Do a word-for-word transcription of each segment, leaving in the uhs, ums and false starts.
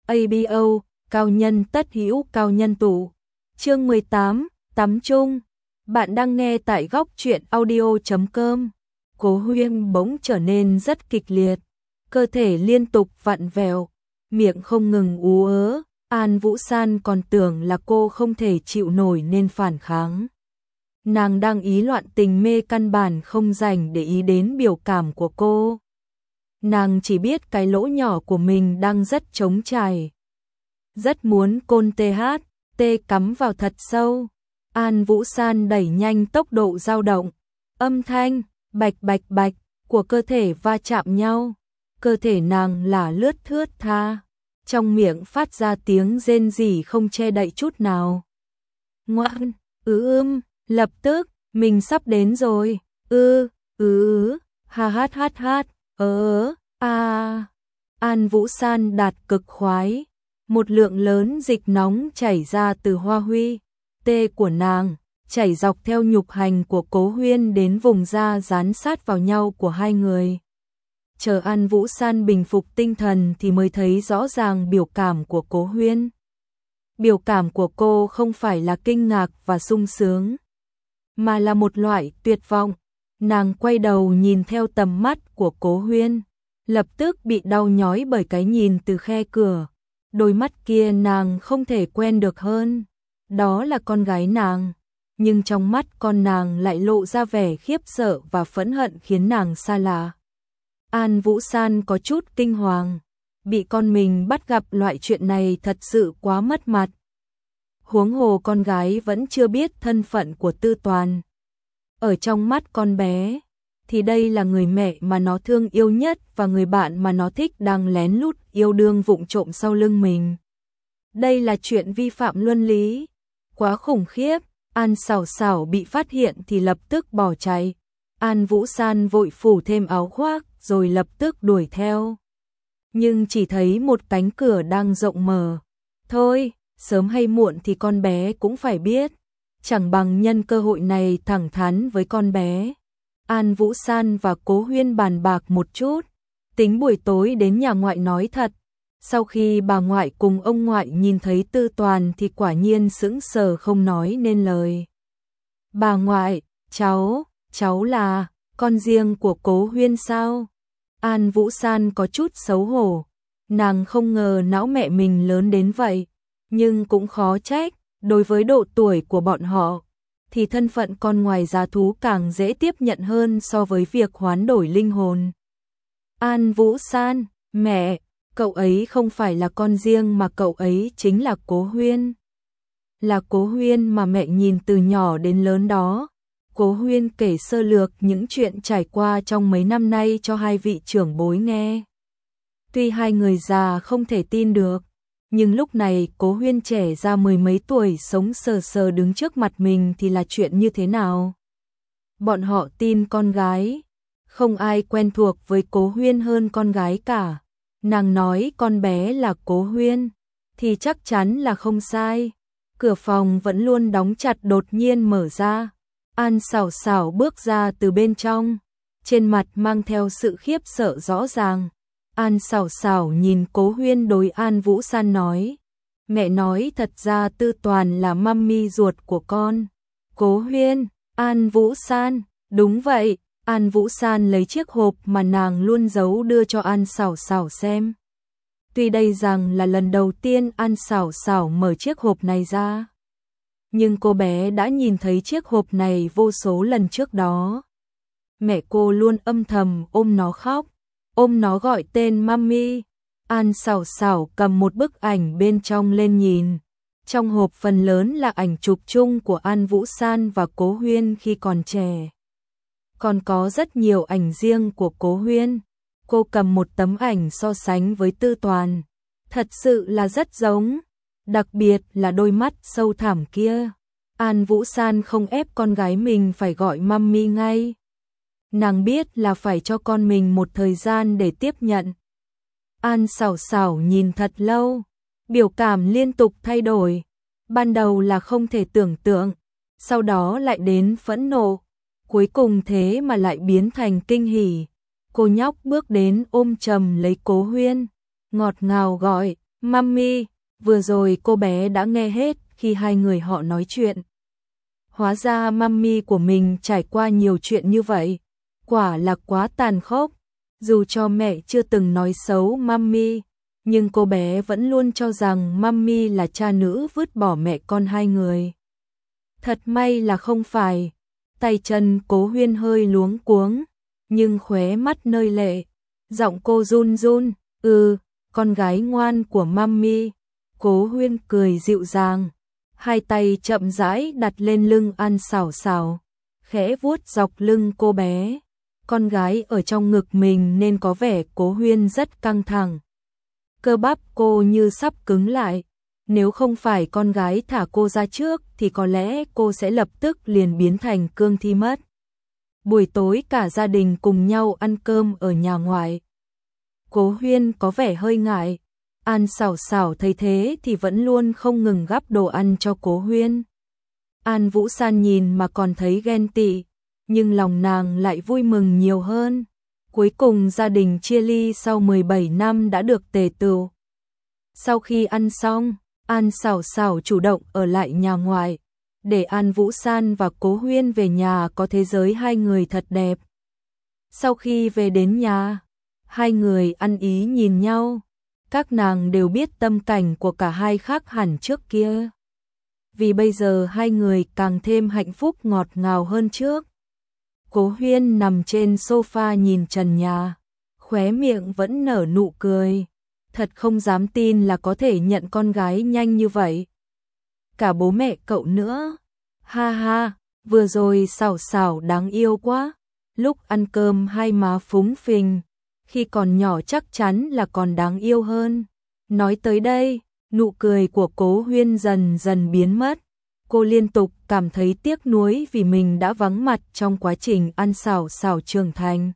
a bê o, cao nhân tất hữu cao nhân tụ. Chương mười tám, tắm chung. Bạn đang nghe tại góc truyện audio chấm com. Cố Huyên bỗng trở nên rất kịch liệt, cơ thể liên tục vặn vẹo, miệng không ngừng ú ớ. An Vũ San còn tưởng là cô không thể chịu nổi nên phản kháng. Nàng đang ý loạn tình mê, căn bản không dành để ý đến biểu cảm của cô. Nàng chỉ biết cái lỗ nhỏ của mình đang rất trống trải, rất muốn côn tê hát, tê cắm vào thật sâu. An Vũ San đẩy nhanh tốc độ dao động, âm thanh bạch bạch bạch của cơ thể va chạm nhau, cơ thể nàng là lướt thướt tha, trong miệng phát ra tiếng rên rỉ không che đậy chút nào. Ngoan, ứ ưm, lập tức, mình sắp đến rồi, ư, ứ ứ, ha hát hát hát, ớ, a. An Vũ San đạt cực khoái, một lượng lớn dịch nóng chảy ra từ hoa huy, tê của nàng, chảy dọc theo nhục hành của Cố Huyên đến vùng da dán sát vào nhau của hai người. Chờ An Vũ San bình phục tinh thần thì mới thấy rõ ràng biểu cảm của Cố Huyên. Biểu cảm của cô không phải là kinh ngạc và sung sướng, mà là một loại tuyệt vọng. Nàng quay đầu nhìn theo tầm mắt của Cố Huyên, lập tức bị đau nhói bởi cái nhìn từ khe cửa. Đôi mắt kia nàng không thể quen được hơn, đó là con gái nàng, nhưng trong mắt con nàng lại lộ ra vẻ khiếp sợ và phẫn hận khiến nàng xa lạ. An Vũ San có chút kinh hoàng, bị con mình bắt gặp loại chuyện này thật sự quá mất mặt. Huống hồ con gái vẫn chưa biết thân phận của Tư Toàn. Ở trong mắt con bé, thì đây là người mẹ mà nó thương yêu nhất và người bạn mà nó thích đang lén lút yêu đương vụng trộm sau lưng mình. Đây là chuyện vi phạm luân lý, quá khủng khiếp. An Sảo Sảo bị phát hiện thì lập tức bỏ chạy. An Vũ San vội phủ thêm áo khoác rồi lập tức đuổi theo. Nhưng chỉ thấy một cánh cửa đang rộng mở. Thôi, sớm hay muộn thì con bé cũng phải biết. Chẳng bằng nhân cơ hội này thẳng thắn với con bé. An Vũ San và Cố Huyên bàn bạc một chút, tính buổi tối đến nhà ngoại nói thật. Sau khi bà ngoại cùng ông ngoại nhìn thấy Tư Toàn thì quả nhiên sững sờ không nói nên lời. Bà ngoại, cháu, cháu là con riêng của Cố Huyên sao? An Vũ San có chút xấu hổ, nàng không ngờ não mẹ mình lớn đến vậy, nhưng cũng khó trách, đối với độ tuổi của bọn họ, thì thân phận con ngoài giá thú càng dễ tiếp nhận hơn so với việc hoán đổi linh hồn. An Vũ San, mẹ, cậu ấy không phải là con riêng mà cậu ấy chính là Cố Huyên. Là Cố Huyên mà mẹ nhìn từ nhỏ đến lớn đó. Cố Huyên kể sơ lược những chuyện trải qua trong mấy năm nay cho hai vị trưởng bối nghe. Tuy hai người già không thể tin được, nhưng lúc này Cố Huyên trẻ ra mười mấy tuổi sống sờ sờ đứng trước mặt mình thì là chuyện như thế nào? Bọn họ tin con gái, không ai quen thuộc với Cố Huyên hơn con gái cả. Nàng nói con bé là Cố Huyên, thì chắc chắn là không sai. Cửa phòng vẫn luôn đóng chặt đột nhiên mở ra. An Sảo Sảo bước ra từ bên trong, trên mặt mang theo sự khiếp sợ rõ ràng. An Sảo Sảo nhìn Cố Huyên đối An Vũ San nói, mẹ nói thật ra Tư Toàn là mummy ruột của con. Cố Huyên, An Vũ San, đúng vậy. An Vũ San lấy chiếc hộp mà nàng luôn giấu đưa cho An Sảo Sảo xem. Tuy đây rằng là lần đầu tiên An Sảo Sảo mở chiếc hộp này ra, nhưng cô bé đã nhìn thấy chiếc hộp này vô số lần trước đó. Mẹ cô luôn âm thầm ôm nó khóc, ôm nó gọi tên mummy. An Sảo Sảo cầm một bức ảnh bên trong lên nhìn. Trong hộp phần lớn là ảnh chụp chung của An Vũ San và Cố Huyên khi còn trẻ. Còn có rất nhiều ảnh riêng của Cố Huyên. Cô cầm một tấm ảnh so sánh với Tư Toàn. Thật sự là rất giống, đặc biệt là đôi mắt sâu thẳm kia. An Vũ San không ép con gái mình phải gọi mummy ngay. Nàng biết là phải cho con mình một thời gian để tiếp nhận. An Sảo Sảo nhìn thật lâu, biểu cảm liên tục thay đổi. Ban đầu là không thể tưởng tượng, sau đó lại đến phẫn nộ, cuối cùng thế mà lại biến thành kinh hỉ. Cô nhóc bước đến ôm chầm lấy Cố Huyên, ngọt ngào gọi, Mummy, vừa rồi cô bé đã nghe hết khi hai người họ nói chuyện. Hóa ra mummy của mình trải qua nhiều chuyện như vậy, quả là quá tàn khốc. Dù cho mẹ chưa từng nói xấu mummy, nhưng cô bé vẫn luôn cho rằng mummy là cha nữ vứt bỏ mẹ con hai người. Thật may là không phải. Tay chân Cố Huyên hơi luống cuống, nhưng khóe mắt nơi lệ, giọng cô run run, "Ừ, con gái ngoan của mummy." Cố Huyên cười dịu dàng, hai tay chậm rãi đặt lên lưng An Xảo Xảo, khẽ vuốt dọc lưng cô bé. Con gái ở trong ngực mình nên có vẻ Cố Huyên rất căng thẳng. Cơ bắp cô như sắp cứng lại, nếu không phải con gái thả cô ra trước thì có lẽ cô sẽ lập tức liền biến thành cương thi mất. Buổi tối cả gia đình cùng nhau ăn cơm ở nhà ngoại. Cố Huyên có vẻ hơi ngại. An Xảo Xảo thấy thế thì vẫn luôn không ngừng gắp đồ ăn cho Cố Huyên. An Vũ San nhìn mà còn thấy ghen tị, nhưng lòng nàng lại vui mừng nhiều hơn. Cuối cùng gia đình chia ly sau mười bảy năm đã được tề tựu. Sau khi ăn xong, An Xảo Xảo chủ động ở lại nhà ngoại, để An Vũ San và Cố Huyên về nhà có thế giới hai người thật đẹp. Sau khi về đến nhà, hai người ăn ý nhìn nhau, các nàng đều biết tâm cảnh của cả hai khác hẳn trước kia. Vì bây giờ hai người càng thêm hạnh phúc ngọt ngào hơn trước. Cố Huyên nằm trên sofa nhìn trần nhà, khóe miệng vẫn nở nụ cười. Thật không dám tin là có thể nhận con gái nhanh như vậy. Cả bố mẹ cậu nữa. Ha ha, vừa rồi Xảo Xảo đáng yêu quá. Lúc ăn cơm hai má phúng phình, khi còn nhỏ chắc chắn là còn đáng yêu hơn. Nói tới đây, nụ cười của Cố Huyên dần dần biến mất. Cô liên tục cảm thấy tiếc nuối vì mình đã vắng mặt trong quá trình An Xảo Xảo trưởng thành.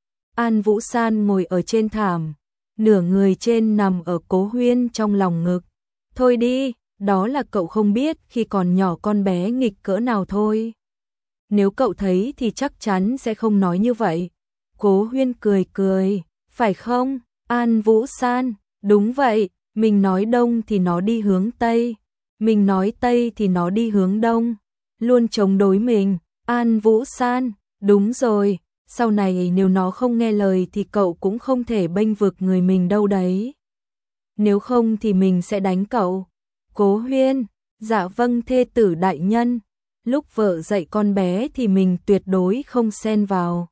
An Vũ San ngồi ở trên thảm, nửa người trên nằm ở Cố Huyên trong lòng ngực. Thôi đi, đó là cậu không biết khi còn nhỏ con bé nghịch cỡ nào thôi. Nếu cậu thấy thì chắc chắn sẽ không nói như vậy. Cố Huyên cười cười, phải không, An Vũ San? Đúng vậy, mình nói đông thì nó đi hướng tây, mình nói tây thì nó đi hướng đông, luôn chống đối mình. An Vũ San, đúng rồi, sau này nếu nó không nghe lời thì cậu cũng không thể bênh vực người mình đâu đấy. Nếu không thì mình sẽ đánh cậu. Cố Huyên, dạ vâng thê tử đại nhân, lúc vợ dạy con bé thì mình tuyệt đối không xen vào.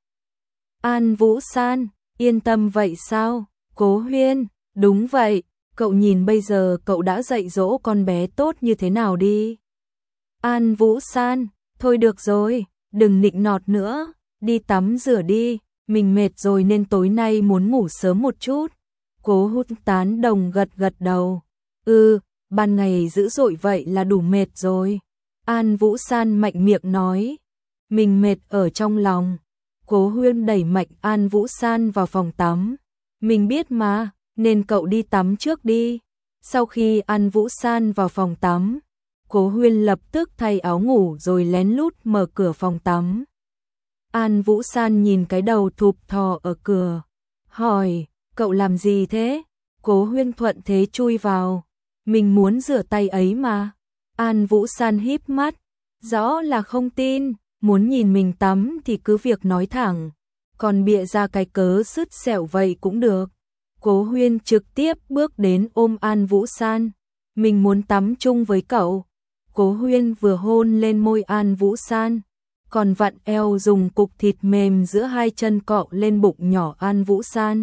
An Vũ San, yên tâm vậy sao? Cố Huyên, đúng vậy, cậu nhìn bây giờ cậu đã dạy dỗ con bé tốt như thế nào đi. An Vũ San, thôi được rồi, đừng nịnh nọt nữa, đi tắm rửa đi, mình mệt rồi nên tối nay muốn ngủ sớm một chút. Cố Hút tán đồng gật gật đầu. Ừ, ban ngày dữ dội vậy là đủ mệt rồi. An Vũ San mạnh miệng nói. Mình mệt ở trong lòng. Cố Huyên đẩy mạnh An Vũ San vào phòng tắm. Mình biết mà, nên cậu đi tắm trước đi. Sau khi An Vũ San vào phòng tắm, Cố Huyên lập tức thay áo ngủ rồi lén lút mở cửa phòng tắm. An Vũ San nhìn cái đầu thụp thò ở cửa, hỏi, cậu làm gì thế? Cố Huyên thuận thế chui vào. Mình muốn rửa tay ấy mà. An Vũ San híp mắt, rõ là không tin, muốn nhìn mình tắm thì cứ việc nói thẳng, còn bịa ra cái cớ sứt sẹo vậy cũng được. Cố Huyên trực tiếp bước đến ôm An Vũ San, mình muốn tắm chung với cậu. Cố Huyên vừa hôn lên môi An Vũ San, còn vặn eo dùng cục thịt mềm giữa hai chân cọ lên bụng nhỏ An Vũ San.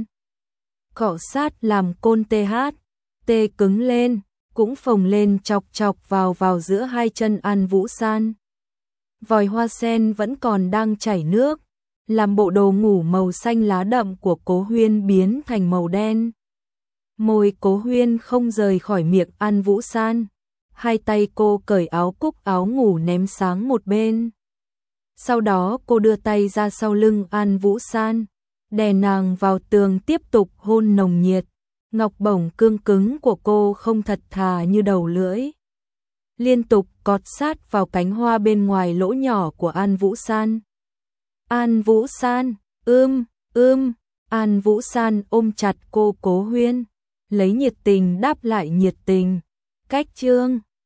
Cọ sát làm côn tê hát, tê cứng lên, cũng phồng lên chọc chọc vào vào giữa hai chân An Vũ San. Vòi hoa sen vẫn còn đang chảy nước, làm bộ đồ ngủ màu xanh lá đậm của Cố Huyên biến thành màu đen. Môi Cố Huyên không rời khỏi miệng An Vũ San, hai tay cô cởi áo cúc áo ngủ ném sáng một bên. Sau đó cô đưa tay ra sau lưng An Vũ San, đè nàng vào tường tiếp tục hôn nồng nhiệt. Ngọc bổng cương cứng của cô không thật thà như đầu lưỡi, liên tục cọt sát vào cánh hoa bên ngoài lỗ nhỏ của An Vũ San. An Vũ San, ưm, ưm, An Vũ San ôm chặt cô Cố Huyên, lấy nhiệt tình đáp lại nhiệt tình. Cách chương